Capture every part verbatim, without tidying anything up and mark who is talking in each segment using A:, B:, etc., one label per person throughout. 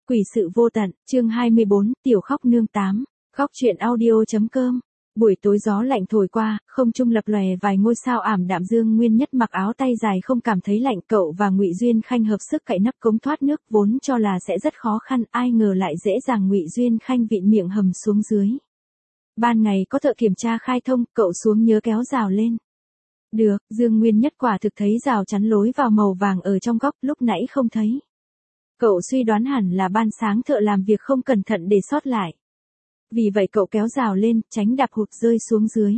A: Quỷ sự vô tận, chương hai mươi bốn, tiểu khóc nương tám, khóc chuyện audio.com. Buổi tối gió lạnh thổi qua, không trung lập lòe vài ngôi sao ảm đạm. Dương Nguyên Nhất mặc áo tay dài không cảm thấy lạnh, cậu và Ngụy Duyên Khanh hợp sức cạy nắp cống thoát nước, vốn cho là sẽ rất khó khăn, ai ngờ lại dễ dàng. Ngụy Duyên Khanh vịn miệng hầm xuống dưới. Ban ngày có thợ kiểm tra khai thông, cậu xuống nhớ kéo rào lên. Được, Dương Nguyên Nhất quả thực thấy rào chắn lối vào màu vàng ở trong góc, lúc nãy không thấy. Cậu suy đoán hẳn là ban sáng thợ làm việc không cẩn thận để sót lại. Vì vậy cậu kéo rào lên, tránh đạp hụt rơi xuống dưới.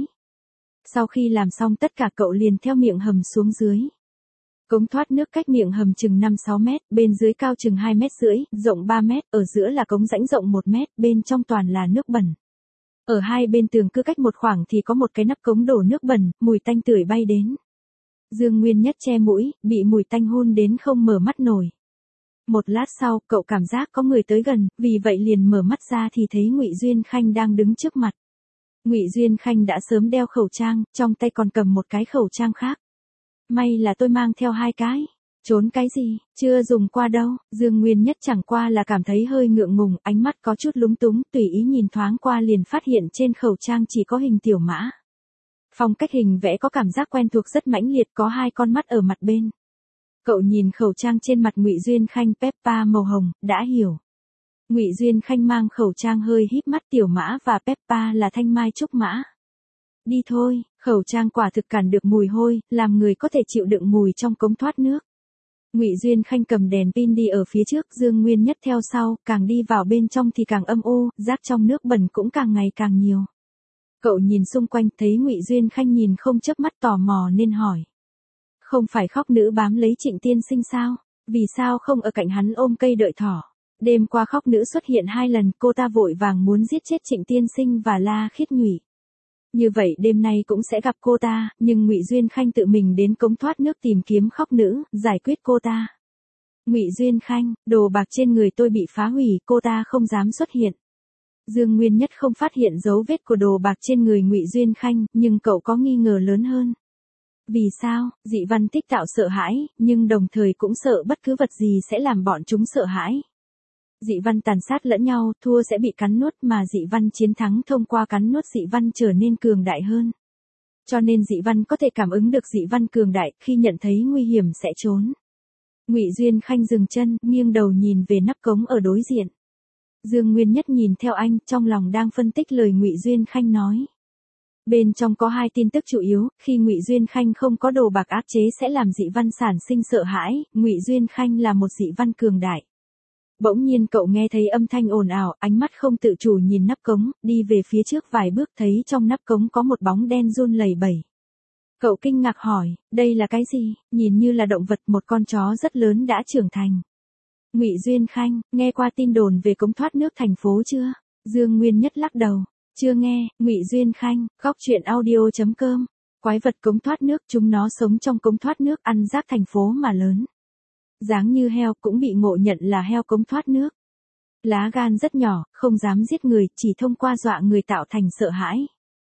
A: Sau khi làm xong tất cả cậu liền theo miệng hầm xuống dưới. Cống thoát nước cách miệng hầm chừng năm sáu mét, bên dưới cao chừng hai mét rưỡi, rộng ba mét, ở giữa là cống rãnh rộng một mét, bên trong toàn là nước bẩn. Ở hai bên tường cứ cách một khoảng thì có một cái nắp cống đổ nước bẩn, mùi tanh tưởi bay đến. Dương Nguyên Nhất che mũi, bị mùi tanh hun đến không mở mắt nổi. Một lát sau, cậu cảm giác có người tới gần, vì vậy liền mở mắt ra thì thấy Ngụy Duyên Khanh đang đứng trước mặt. Ngụy Duyên Khanh đã sớm đeo khẩu trang, trong tay còn cầm một cái khẩu trang khác. May là tôi mang theo hai cái. Trốn cái gì, chưa dùng qua đâu. Dương Nguyên Nhất chẳng qua là cảm thấy hơi ngượng ngùng, ánh mắt có chút lúng túng, tùy ý nhìn thoáng qua liền phát hiện trên khẩu trang chỉ có hình tiểu mã. Phong cách hình vẽ có cảm giác quen thuộc rất mãnh liệt, có hai con mắt ở mặt bên. Cậu nhìn khẩu trang trên mặt Ngụy Duyên Khanh, Peppa màu hồng, đã hiểu. Ngụy Duyên Khanh mang khẩu trang hơi híp mắt, tiểu mã và Peppa là thanh mai trúc mã. Đi thôi, khẩu trang quả thực cản được mùi hôi, làm người có thể chịu đựng mùi trong cống thoát nước. Ngụy Duyên Khanh cầm đèn pin đi ở phía trước, Dương Nguyên Nhất theo sau, càng đi vào bên trong thì càng âm u, rác trong nước bẩn cũng càng ngày càng nhiều. Cậu nhìn xung quanh thấy Ngụy Duyên Khanh nhìn không chớp mắt, tò mò nên hỏi. Không phải khóc nữ bám lấy Trịnh tiên sinh sao? Vì sao không ở cạnh hắn ôm cây đợi thỏ? Đêm qua khóc nữ xuất hiện hai lần, cô ta vội vàng muốn giết chết Trịnh tiên sinh và La Khiết Nhụy. Như vậy đêm nay cũng sẽ gặp cô ta, nhưng Ngụy Duyên Khanh tự mình đến cống thoát nước tìm kiếm khóc nữ, giải quyết cô ta. Ngụy Duyên Khanh, đồ bạc trên người tôi bị phá hủy, cô ta không dám xuất hiện. Dương Nguyên Nhất không phát hiện dấu vết của đồ bạc trên người Ngụy Duyên Khanh, nhưng cậu có nghi ngờ lớn hơn. Vì sao? Dị văn tích tạo sợ hãi, nhưng đồng thời cũng sợ bất cứ vật gì sẽ làm bọn chúng sợ hãi. Dị văn tàn sát lẫn nhau, thua sẽ bị cắn nuốt, mà dị văn chiến thắng thông qua cắn nuốt dị văn trở nên cường đại hơn. Cho nên dị văn có thể cảm ứng được dị văn cường đại, khi nhận thấy nguy hiểm sẽ trốn. Ngụy Duyên Khanh dừng chân, nghiêng đầu nhìn về nắp cống ở đối diện. Dương Nguyên Nhất nhìn theo anh, trong lòng đang phân tích lời Ngụy Duyên Khanh nói. Bên trong có hai tin tức chủ yếu, khi Ngụy Duyên Khanh không có đồ bạc áp chế sẽ làm dị văn sản sinh sợ hãi, Ngụy Duyên Khanh là một dị văn cường đại. Bỗng nhiên cậu nghe thấy âm thanh ồn ào, ánh mắt không tự chủ nhìn nắp cống, đi về phía trước vài bước thấy trong nắp cống có một bóng đen run lẩy bẩy. Cậu kinh ngạc hỏi, đây là cái gì? Nhìn như là động vật, một con chó rất lớn đã trưởng thành. Ngụy Duyên Khanh, nghe qua tin đồn về cống thoát nước thành phố chưa? Dương Nguyên Nhất lắc đầu. Chưa nghe. Ngụy Duyên Khanh, khóc chuyện audio.com. Quái vật cống thoát nước, chúng nó sống trong cống thoát nước, ăn rác thành phố mà lớn. Dáng như heo, cũng bị ngộ nhận là heo cống thoát nước. Lá gan rất nhỏ, không dám giết người, chỉ thông qua dọa người tạo thành sợ hãi.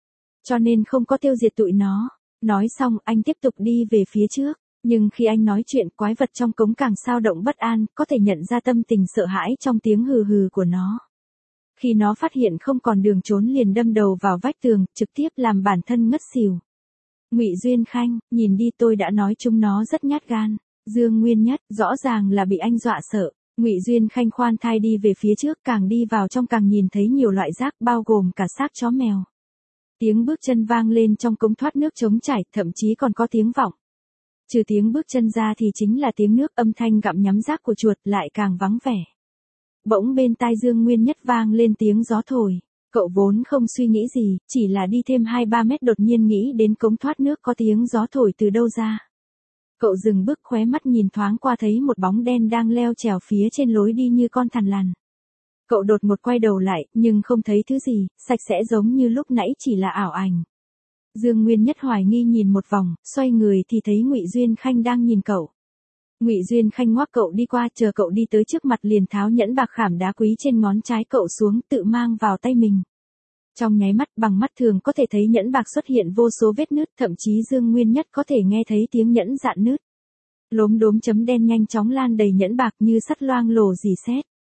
A: Cho nên không có tiêu diệt tụi nó. Nói xong, anh tiếp tục đi về phía trước. Nhưng khi anh nói chuyện, quái vật trong cống càng xao động bất an, có thể nhận ra tâm tình sợ hãi trong tiếng hừ hừ của nó. Khi nó phát hiện không còn đường trốn liền đâm đầu vào vách tường, trực tiếp làm bản thân ngất xỉu. Ngụy Duyên Khanh, nhìn đi, tôi đã nói chúng nó rất nhát gan. Dương Nguyên Nhất, rõ ràng là bị anh dọa sợ. Ngụy Duyên Khanh khoan thai đi về phía trước, càng đi vào trong càng nhìn thấy nhiều loại rác, bao gồm cả xác chó mèo. Tiếng bước chân vang lên trong cống thoát nước trống trải, thậm chí còn có tiếng vọng. Trừ tiếng bước chân ra thì chính là tiếng nước, âm thanh gặm nhấm rác của chuột lại càng vắng vẻ. Bỗng bên tai Dương Nguyên Nhất vang lên tiếng gió thổi. Cậu vốn không suy nghĩ gì, chỉ là đi thêm hai ba mét đột nhiên nghĩ đến cống thoát nước có tiếng gió thổi từ đâu ra. Cậu dừng bước, khóe mắt nhìn thoáng qua thấy một bóng đen đang leo trèo phía trên lối đi như con thằn lằn. Cậu đột ngột quay đầu lại, nhưng không thấy thứ gì, sạch sẽ giống như lúc nãy chỉ là ảo ảnh. Dương Nguyên Nhất hoài nghi nhìn một vòng, xoay người thì thấy Ngụy Duyên Khanh đang nhìn cậu. Ngụy Duyên Khanh ngoắc cậu đi qua, chờ cậu đi tới trước mặt liền tháo nhẫn bạc khảm đá quý trên ngón trái cậu xuống, tự mang vào tay mình. Trong nháy mắt, bằng mắt thường có thể thấy nhẫn bạc xuất hiện vô số vết nứt, thậm chí Dương Nguyên Nhất có thể nghe thấy tiếng nhẫn dạn nứt. Lốm đốm chấm đen nhanh chóng lan đầy nhẫn bạc như sắt loang lổ rỉ sét.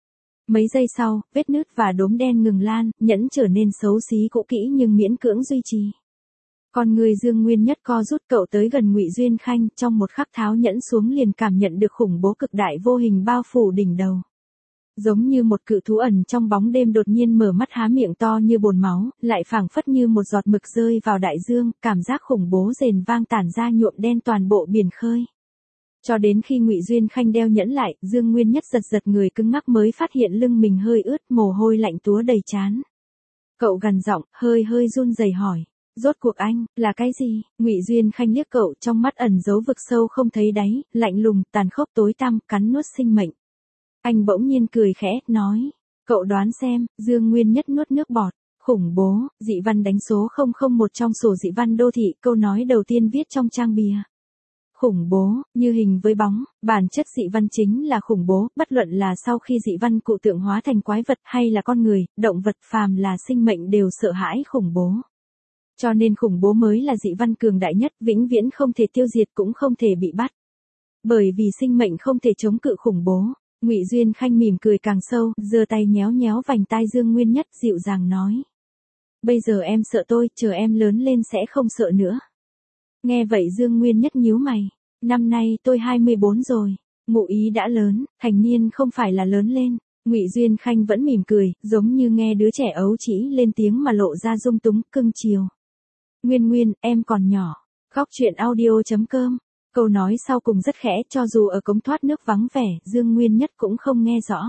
A: Mấy giây sau, vết nứt và đốm đen ngừng lan, nhẫn trở nên xấu xí cũ kỹ nhưng miễn cưỡng duy trì. Con người Dương Nguyên Nhất co rút, cậu tới gần Ngụy Duyên Khanh, trong một khắc tháo nhẫn xuống liền cảm nhận được khủng bố cực đại vô hình bao phủ đỉnh đầu. Giống như một cự thú ẩn trong bóng đêm đột nhiên mở mắt há miệng to như bồn máu, lại phảng phất như một giọt mực rơi vào đại dương, cảm giác khủng bố rền vang tản ra nhuộm đen toàn bộ biển khơi. Cho đến khi Ngụy Duyên Khanh đeo nhẫn lại, Dương Nguyên Nhất giật giật người cứng ngắc mới phát hiện lưng mình hơi ướt, mồ hôi lạnh túa đầy trán. Cậu gằn giọng, hơi hơi run rẩy hỏi, rốt cuộc anh, là cái gì? Ngụy Duyên Khanh liếc cậu, trong mắt ẩn giấu vực sâu không thấy đáy, lạnh lùng, tàn khốc tối tăm, cắn nuốt sinh mệnh. Anh bỗng nhiên cười khẽ, nói, cậu đoán xem. Dương Nguyên Nhất nuốt nước bọt. Khủng bố, dị văn đánh số không không một trong sổ dị văn đô thị, câu nói đầu tiên viết trong trang bìa. Khủng bố, như hình với bóng, bản chất dị văn chính là khủng bố, bất luận là sau khi dị văn cụ tượng hóa thành quái vật hay là con người, động vật phàm là sinh mệnh đều sợ hãi khủng bố. Cho nên khủng bố mới là dị văn cường đại nhất, vĩnh viễn không thể tiêu diệt cũng không thể bị bắt. Bởi vì sinh mệnh không thể chống cự khủng bố. Ngụy Duyên Khanh mỉm cười càng sâu, giơ tay nhéo nhéo vành tai Dương Nguyên Nhất, dịu dàng nói. Bây giờ em sợ tôi, chờ em lớn lên sẽ không sợ nữa. Nghe vậy Dương Nguyên Nhất nhíu mày. Năm nay tôi hai mươi bốn rồi. Ngụ ý đã lớn, thành niên không phải là lớn lên. Ngụy Duyên Khanh vẫn mỉm cười, giống như nghe đứa trẻ ấu trĩ lên tiếng mà lộ ra dung túng, cưng chiều. Nguyên Nguyên, em còn nhỏ. Góc truyện audio chấm com. Câu nói sau cùng rất khẽ, cho dù ở cống thoát nước vắng vẻ, Dương Nguyên Nhất cũng không nghe rõ.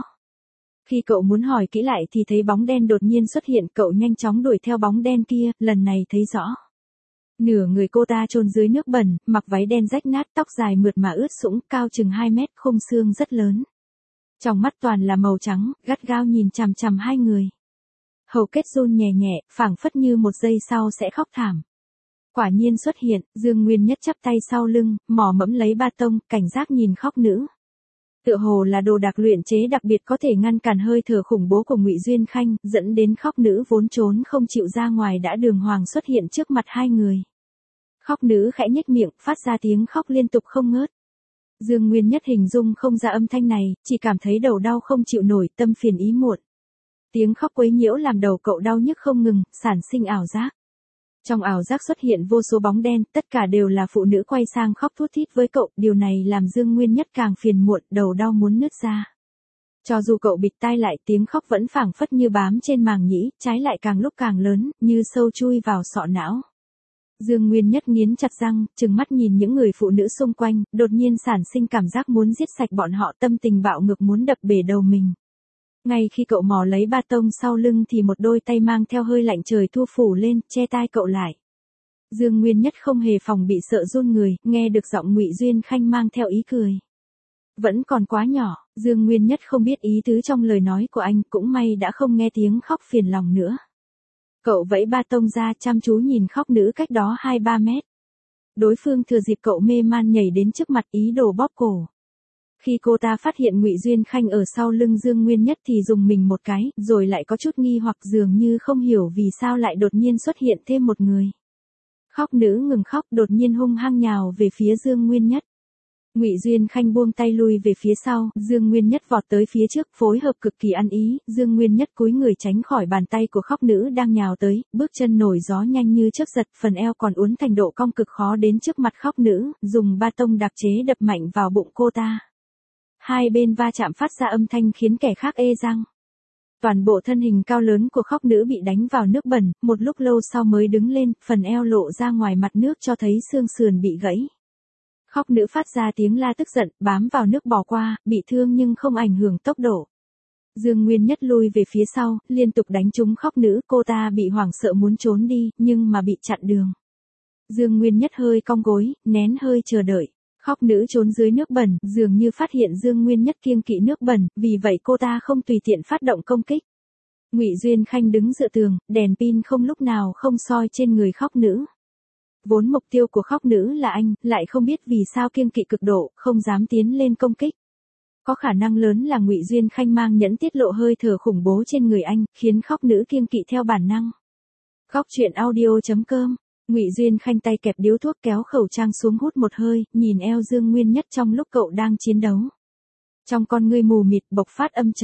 A: Khi cậu muốn hỏi kỹ lại thì thấy bóng đen đột nhiên xuất hiện, cậu nhanh chóng đuổi theo bóng đen kia, lần này thấy rõ. Nửa người cô ta chôn dưới nước bẩn, mặc váy đen rách nát, tóc dài mượt mà ướt sũng, cao chừng hai mét, khung xương rất lớn. Trong mắt toàn là màu trắng, gắt gao nhìn chằm chằm hai người. Hầu kết run nhẹ nhẹ, phảng phất như một giây sau sẽ khóc thảm. Quả nhiên xuất hiện, Dương Nguyên Nhất chắp tay sau lưng, mò mẫm lấy ba tông, cảnh giác nhìn khóc nữ. Tựa hồ là đồ đạc luyện chế đặc biệt có thể ngăn cản hơi thở khủng bố của Ngụy Duyên Khanh, dẫn đến khóc nữ vốn trốn không chịu ra ngoài đã đường hoàng xuất hiện trước mặt hai người. Khóc nữ khẽ nhếch miệng, phát ra tiếng khóc liên tục không ngớt. Dương Nguyên Nhất hình dung không ra âm thanh này, chỉ cảm thấy đầu đau không chịu nổi, tâm phiền ý muộn. Tiếng khóc quấy nhiễu làm đầu cậu đau nhức không ngừng, sản sinh ảo giác. Trong ảo giác xuất hiện vô số bóng đen, tất cả đều là phụ nữ quay sang khóc thút thít với cậu, điều này làm Dương Nguyên Nhất càng phiền muộn, đầu đau muốn nứt ra. Cho dù cậu bịt tai lại, tiếng khóc vẫn phảng phất như bám trên màng nhĩ, trái lại càng lúc càng lớn, như sâu chui vào sọ não. Dương Nguyên Nhất nghiến chặt răng, trừng mắt nhìn những người phụ nữ xung quanh, đột nhiên sản sinh cảm giác muốn giết sạch bọn họ, tâm tình bạo ngược muốn đập bể đầu mình. Ngay khi cậu mò lấy ba tông sau lưng thì một đôi tay mang theo hơi lạnh trời thu phủ lên, che tai cậu lại. Dương Nguyên Nhất không hề phòng bị sợ run người, nghe được giọng Ngụy Duyên Khanh mang theo ý cười. Vẫn còn quá nhỏ, Dương Nguyên Nhất không biết ý tứ trong lời nói của anh, cũng may đã không nghe tiếng khóc phiền lòng nữa. Cậu vẫy ba tông ra, chăm chú nhìn khóc nữ cách đó hai ba mét. Đối phương thừa dịp cậu mê man nhảy đến trước mặt, ý đồ bóp cổ. Khi cô ta phát hiện Ngụy Duyên Khanh ở sau lưng Dương Nguyên Nhất thì dùng mình một cái, rồi lại có chút nghi hoặc, dường như không hiểu vì sao lại đột nhiên xuất hiện thêm một người. Khóc nữ ngừng khóc, đột nhiên hung hăng nhào về phía Dương Nguyên Nhất. Ngụy Duyên Khanh buông tay lui về phía sau, Dương Nguyên Nhất vọt tới phía trước, phối hợp cực kỳ ăn ý, Dương Nguyên Nhất cúi người tránh khỏi bàn tay của khóc nữ đang nhào tới, bước chân nổi gió nhanh như chớp giật, phần eo còn uốn thành độ cong cực khó đến trước mặt khóc nữ, dùng ba tông đặc chế đập mạnh vào bụng cô ta. Hai bên va chạm phát ra âm thanh khiến kẻ khác ê răng. Toàn bộ thân hình cao lớn của khóc nữ bị đánh vào nước bẩn, một lúc lâu sau mới đứng lên, phần eo lộ ra ngoài mặt nước cho thấy xương sườn bị gãy. Khóc nữ phát ra tiếng la tức giận, bám vào nước bò qua, bị thương nhưng không ảnh hưởng tốc độ. Dương Nguyên Nhất lui về phía sau, liên tục đánh trúng khóc nữ, cô ta bị hoảng sợ muốn trốn đi, nhưng mà bị chặn đường. Dương Nguyên Nhất hơi cong gối, nén hơi chờ đợi. Khóc nữ trốn dưới nước bẩn, dường như phát hiện Dương Nguyên Nhất kiêng kỵ nước bẩn, vì vậy cô ta không tùy tiện phát động công kích. Ngụy Duyên Khanh đứng dựa tường, đèn pin không lúc nào không soi trên người khóc nữ. Vốn mục tiêu của khóc nữ là anh, lại không biết vì sao kiêng kỵ cực độ, không dám tiến lên công kích. Có khả năng lớn là Ngụy Duyên Khanh mang nhẫn tiết lộ hơi thở khủng bố trên người anh, khiến khóc nữ kiêng kỵ theo bản năng. Góc truyện audio chấm com. Ngụy Duyên Khanh tay kẹp điếu thuốc, kéo khẩu trang xuống hút một hơi, nhìn eo Dương Nguyên Nhất trong lúc cậu đang chiến đấu. Trong con ngươi mù mịt bộc phát âm trầm.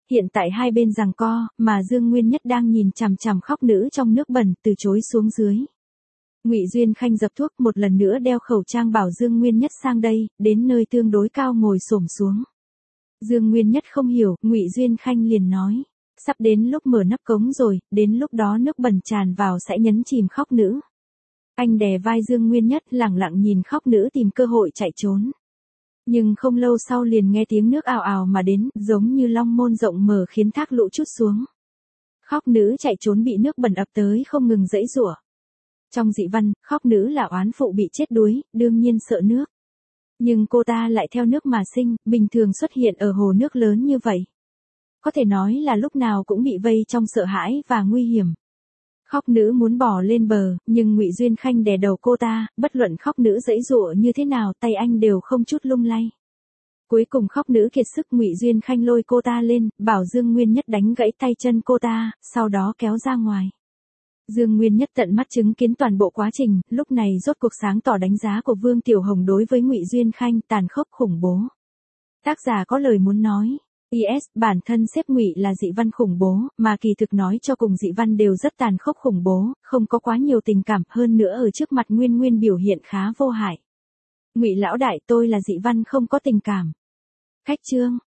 A: Hiện tại hai bên giằng co, mà Dương Nguyên Nhất đang nhìn chằm chằm khóc nữ trong nước bẩn, từ chối xuống dưới. Ngụy Duyên Khanh dập thuốc một lần nữa đeo khẩu trang bảo Dương Nguyên Nhất sang đây, đến nơi tương đối cao ngồi xổm xuống. Dương Nguyên Nhất không hiểu, Ngụy Duyên Khanh liền nói, sắp đến lúc mở nắp cống rồi, đến lúc đó nước bẩn tràn vào sẽ nhấn chìm khóc nữ. Anh đè vai Dương Nguyên Nhất lẳng lặng nhìn khóc nữ tìm cơ hội chạy trốn. Nhưng không lâu sau liền nghe tiếng nước ào ào mà đến, giống như long môn rộng mở khiến thác lũ trút xuống. Khóc nữ chạy trốn bị nước bẩn ập tới không ngừng giãy giụa. Trong dị văn, khóc nữ là oán phụ bị chết đuối, đương nhiên sợ nước. Nhưng cô ta lại theo nước mà sinh, bình thường xuất hiện ở hồ nước lớn như vậy. Có thể nói là lúc nào cũng bị vây trong sợ hãi và nguy hiểm. Khóc nữ muốn bò lên bờ, nhưng Ngụy Duyên Khanh đè đầu cô ta, bất luận khóc nữ giãy giụa như thế nào, tay anh đều không chút lung lay. Cuối cùng khóc nữ kiệt sức, Ngụy Duyên Khanh lôi cô ta lên, bảo Dương Nguyên Nhất đánh gãy tay chân cô ta, sau đó kéo ra ngoài. Dương Nguyên Nhất tận mắt chứng kiến toàn bộ quá trình, lúc này rốt cuộc sáng tỏ đánh giá của Vương Tiểu Hồng đối với Ngụy Duyên Khanh, tàn khốc khủng bố. Tác giả có lời muốn nói. i ét, bản thân xếp Ngụy là dị văn khủng bố, mà kỳ thực nói cho cùng dị văn đều rất tàn khốc khủng bố, không có quá nhiều tình cảm, hơn nữa ở trước mặt Nguyên Nguyên biểu hiện khá vô hại. Ngụy lão đại, tôi là dị văn không có tình cảm. Khách chương